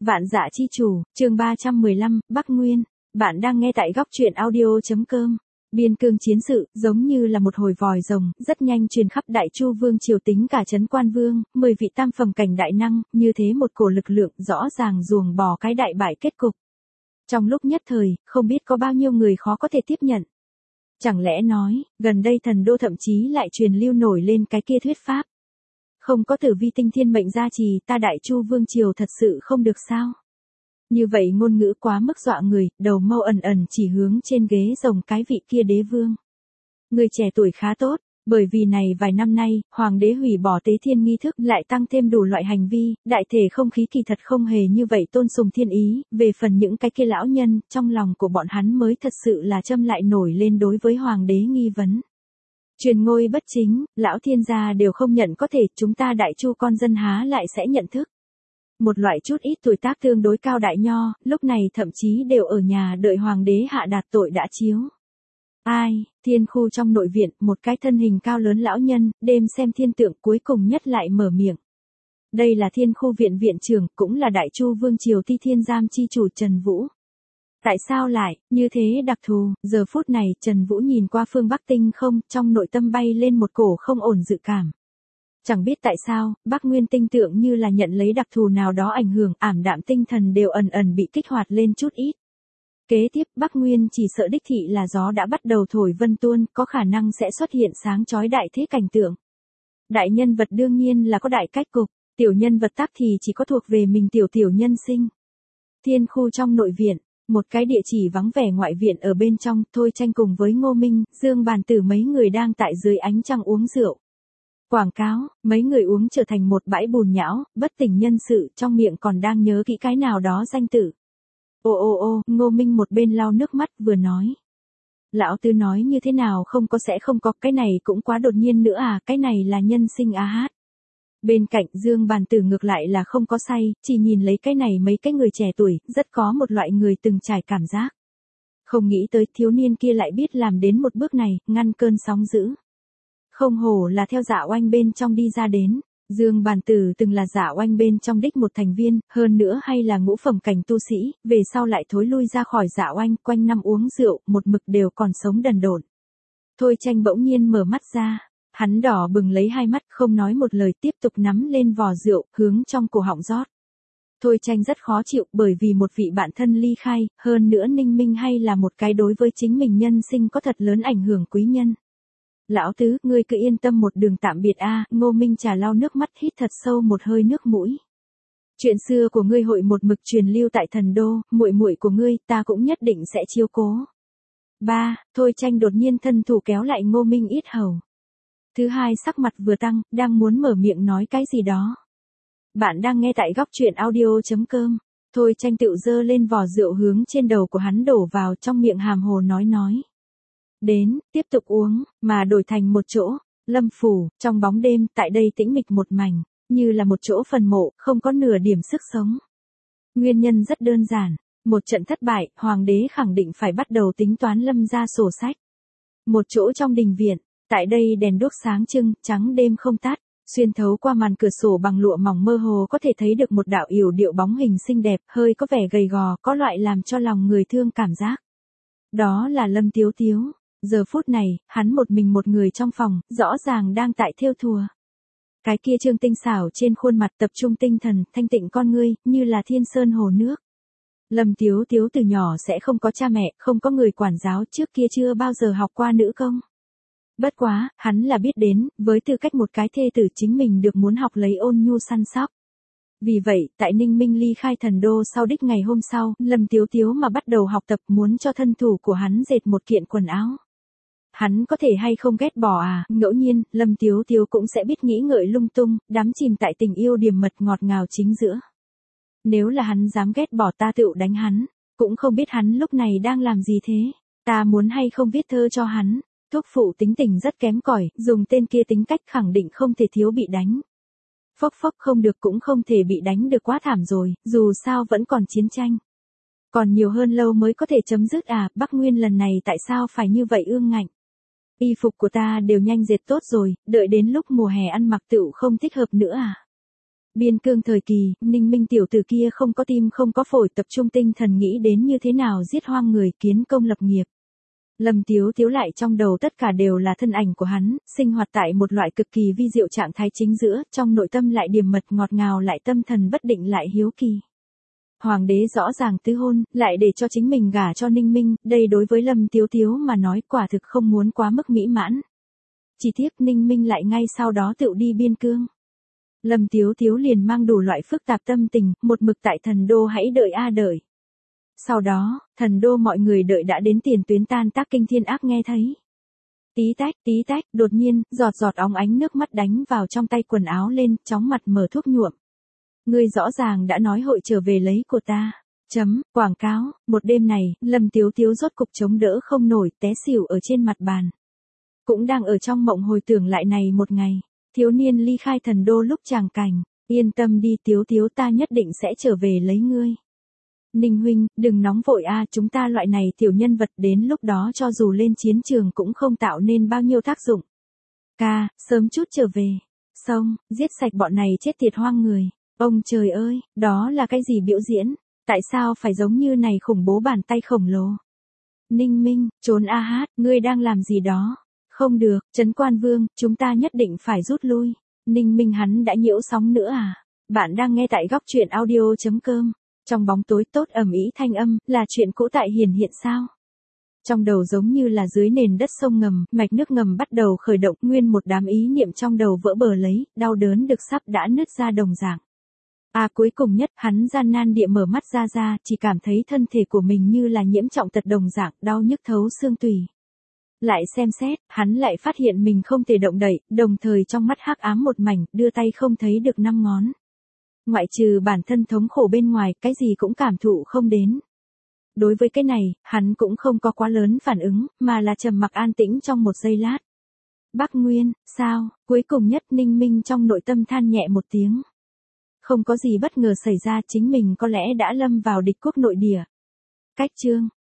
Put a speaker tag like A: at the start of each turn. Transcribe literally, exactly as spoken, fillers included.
A: Vạn Dạ Chi Chủ, chương ba trăm mười lăm, Bắc Nguyên. Bạn đang nghe tại góc truyện audio.com. Biên cương chiến sự, giống như là một hồi vòi rồng, rất nhanh truyền khắp Đại Chu Vương triều tính cả Trấn Quan Vương, mười vị tam phẩm cảnh đại năng, như thế một cổ lực lượng rõ ràng ruồng bỏ cái đại bại kết cục. Trong lúc nhất thời, không biết có bao nhiêu người khó có thể tiếp nhận. Chẳng lẽ nói, gần đây thần đô thậm chí lại truyền lưu nổi lên cái kia thuyết pháp. Không có tử vi tinh thiên mệnh gia trì, ta Đại Chu Vương triều thật sự không được sao? Như vậy ngôn ngữ quá mức dọa người, đầu mâu ẩn ẩn chỉ hướng trên ghế rồng cái vị kia đế vương. Người trẻ tuổi khá tốt, bởi vì này vài năm nay, hoàng đế hủy bỏ tế thiên nghi thức lại tăng thêm đủ loại hành vi, đại thể không khí kỳ thật không hề như vậy tôn sùng thiên ý, về phần những cái kia lão nhân, trong lòng của bọn hắn mới thật sự là châm lại nổi lên đối với hoàng đế nghi vấn. Truyền ngôi bất chính, lão thiên gia đều không nhận có thể, chúng ta Đại Chu con dân há lại sẽ nhận thức. Một loại chút ít tuổi tác tương đối cao đại nho, lúc này thậm chí đều ở nhà đợi hoàng đế hạ đạt tội đã chiếu. Ai, thiên khu trong nội viện, một cái thân hình cao lớn lão nhân, đêm xem thiên tượng cuối cùng nhất lại mở miệng. Đây là thiên khu viện viện trưởng, cũng là Đại Chu Vương triều Ti Thiên Giam chi chủ Trần Vũ. Tại sao lại, như thế đặc thù, giờ phút này Trần Vũ nhìn qua phương Bắc tinh không, trong nội tâm bay lên một cổ không ổn dự cảm. Chẳng biết tại sao, Bắc Nguyên tinh tượng như là nhận lấy đặc thù nào đó ảnh hưởng, ảm đạm tinh thần đều ẩn ẩn bị kích hoạt lên chút ít. Kế tiếp, Bắc Nguyên chỉ sợ đích thị là gió đã bắt đầu thổi vân tuôn, có khả năng sẽ xuất hiện sáng chói đại thế cảnh tượng. Đại nhân vật đương nhiên là có đại cách cục, tiểu nhân vật tác thì chỉ có thuộc về mình tiểu tiểu nhân sinh. Thiên khu trong nội viện. Một cái địa chỉ vắng vẻ ngoại viện ở bên trong, Thôi Tranh cùng với Ngô Minh, Dương Bàn Tử mấy người đang tại dưới ánh trăng uống rượu. Quảng cáo, mấy người uống trở thành một bãi bùn nhão, bất tỉnh nhân sự, trong miệng còn đang nhớ kỹ cái nào đó danh tử. Ô ô ô, Ngô Minh một bên lau nước mắt vừa nói. Lão Tư nói như thế nào không có sẽ không có, cái này cũng quá đột nhiên nữa à, cái này là nhân sinh á hát. Bên cạnh Dương Bàn Tử ngược lại là không có say, chỉ nhìn lấy cái này mấy cái người trẻ tuổi, rất có một loại người từng trải cảm giác. Không nghĩ tới thiếu niên kia lại biết làm đến một bước này, ngăn cơn sóng dữ. Không hổ là theo Dạ Oanh bên trong đi ra đến. Dương Bàn Tử từng là Dạ Oanh bên trong đích một thành viên, hơn nữa hay là ngũ phẩm cảnh tu sĩ, về sau lại thối lui ra khỏi Dạ Oanh, quanh năm uống rượu, một mực đều còn sống đần độn. Thôi Tranh bỗng nhiên mở mắt ra. Hắn đỏ bừng lấy hai mắt không nói một lời tiếp tục nắm lên vò rượu, hướng trong cổ họng rót. Thôi Tranh rất khó chịu bởi vì một vị bạn thân ly khai, hơn nữa Ninh Minh hay là một cái đối với chính mình nhân sinh có thật lớn ảnh hưởng quý nhân. Lão Tứ, ngươi cứ yên tâm một đường tạm biệt a. Ngô Minh trà lau nước mắt hít thật sâu một hơi nước mũi. Chuyện xưa của ngươi hội một mực truyền lưu tại thần đô, muội muội của ngươi, ta cũng nhất định sẽ chiếu cố. Ba, Thôi Tranh đột nhiên thân thủ kéo lại Ngô Minh yết hầu. Thứ hai sắc mặt vừa tăng, đang muốn mở miệng nói cái gì đó. Bạn đang nghe tại góc truyện audio.com. Thôi Tranh tự dơ lên vò rượu hướng trên đầu của hắn đổ vào trong miệng hàm hồ nói nói. Đến, tiếp tục uống, mà đổi thành một chỗ, Lâm Phủ, trong bóng đêm, tại đây tĩnh mịch một mảnh, như là một chỗ phần mộ, không có nửa điểm sức sống. Nguyên nhân rất đơn giản, một trận thất bại, hoàng đế khẳng định phải bắt đầu tính toán Lâm ra sổ sách. Một chỗ trong đình viện. Tại đây đèn đuốc sáng trưng, trắng đêm không tắt, xuyên thấu qua màn cửa sổ bằng lụa mỏng mơ hồ có thể thấy được một đạo yểu điệu bóng hình xinh đẹp, hơi có vẻ gầy gò, có loại làm cho lòng người thương cảm giác. Đó là Lâm Tiếu Tiếu. Giờ phút này, hắn một mình một người trong phòng, rõ ràng đang tại thêu thùa. Cái kia trương tinh xảo trên khuôn mặt tập trung tinh thần, thanh tịnh con ngươi, như là thiên sơn hồ nước. Lâm Tiếu Tiếu từ nhỏ sẽ không có cha mẹ, không có người quản giáo, trước kia chưa bao giờ học qua nữ công. Bất quá, hắn là biết đến, với tư cách một cái thê tử chính mình được muốn học lấy ôn nhu săn sóc. Vì vậy, tại Ninh Minh ly khai thần đô sau đích ngày hôm sau, Lâm Tiếu Tiếu mà bắt đầu học tập muốn cho thân thủ của hắn dệt một kiện quần áo. Hắn có thể hay không ghét bỏ à, ngẫu nhiên, Lâm Tiếu Tiếu cũng sẽ biết nghĩ ngợi lung tung, đắm chìm tại tình yêu điềm mật ngọt ngào chính giữa. Nếu là hắn dám ghét bỏ ta tựu đánh hắn, cũng không biết hắn lúc này đang làm gì thế, ta muốn hay không viết thơ cho hắn. Thúc phụ tính tình rất kém cỏi, dùng tên kia tính cách khẳng định không thể thiếu bị đánh. Phốc phốc không được cũng không thể bị đánh được quá thảm rồi, dù sao vẫn còn chiến tranh. Còn nhiều hơn lâu mới có thể chấm dứt à, Bắc Nguyên lần này tại sao phải như vậy ương ngạnh. Y phục của ta đều nhanh dệt tốt rồi, đợi đến lúc mùa hè ăn mặc tựu không thích hợp nữa à. Biên cương thời kỳ, Ninh Minh tiểu tử kia không có tim không có phổi, tập trung tinh thần nghĩ đến như thế nào giết hoang người, kiến công lập nghiệp. Lâm Tiếu Tiếu lại trong đầu tất cả đều là thân ảnh của hắn, sinh hoạt tại một loại cực kỳ vi diệu trạng thái chính giữa, trong nội tâm lại điềm mật ngọt ngào, lại tâm thần bất định, lại hiếu kỳ. Hoàng đế rõ ràng tứ hôn, lại để cho chính mình gả cho Ninh Minh, đây đối với Lâm Tiếu Tiếu mà nói quả thực không muốn quá mức mỹ mãn. Chỉ tiếc Ninh Minh lại ngay sau đó tựu đi biên cương. Lâm Tiếu Tiếu liền mang đủ loại phức tạp tâm tình, một mực tại thần đô hãy đợi a đợi. Sau đó, thần đô mọi người đợi đã đến tiền tuyến tan tác, kinh thiên ác nghe thấy. Tí tách, tí tách, đột nhiên, giọt giọt óng ánh nước mắt đánh vào trong tay quần áo lên, chóng mặt mở thuốc nhuộm. Ngươi rõ ràng đã nói hội trở về lấy của ta. Chấm, quảng cáo, một đêm này, Lâm Tiếu Tiếu rốt cục chống đỡ không nổi, té xỉu ở trên mặt bàn. Cũng đang ở trong mộng hồi tưởng lại này một ngày, thiếu niên ly khai thần đô lúc tràng cảnh, yên tâm đi Tiếu Tiếu, ta nhất định sẽ trở về lấy ngươi. Ninh huynh, đừng nóng vội a, chúng ta loại này tiểu nhân vật đến lúc đó cho dù lên chiến trường cũng không tạo nên bao nhiêu tác dụng. Ca, sớm chút trở về. Xong, giết sạch bọn này chết tiệt hoang người. Ông trời ơi, đó là cái gì biểu diễn? Tại sao phải giống như này khủng bố bàn tay khổng lồ? Ninh Minh, trốn a hát, ngươi đang làm gì đó? Không được, Trấn Quan Vương, chúng ta nhất định phải rút lui. Ninh Minh hắn đã nhiễu sóng nữa à? Bạn đang nghe tại góc truyện audio chấm com. Trong bóng tối tốt ầm ĩ thanh âm, là chuyện cũ tại hiển hiện sao? Trong đầu giống như là dưới nền đất sông ngầm, mạch nước ngầm bắt đầu khởi động, nguyên một đám ý niệm trong đầu vỡ bờ lấy, đau đớn được sắp đã nứt ra đồng dạng. À cuối cùng nhất, hắn gian nan địa mở mắt ra ra, chỉ cảm thấy thân thể của mình như là nhiễm trọng tật đồng dạng, đau nhức thấu xương tủy. Lại xem xét, hắn lại phát hiện mình không thể động đậy, đồng thời trong mắt hắc ám một mảnh, đưa tay không thấy được năm ngón. Ngoại trừ bản thân thống khổ bên ngoài, cái gì cũng cảm thụ không đến. Đối với cái này, hắn cũng không có quá lớn phản ứng, mà là trầm mặc an tĩnh trong một giây lát. Bắc Nguyên, sao? Cuối cùng nhất Ninh Minh trong nội tâm than nhẹ một tiếng. Không có gì bất ngờ xảy ra, chính mình có lẽ đã lâm vào địch quốc nội địa. Cách chương,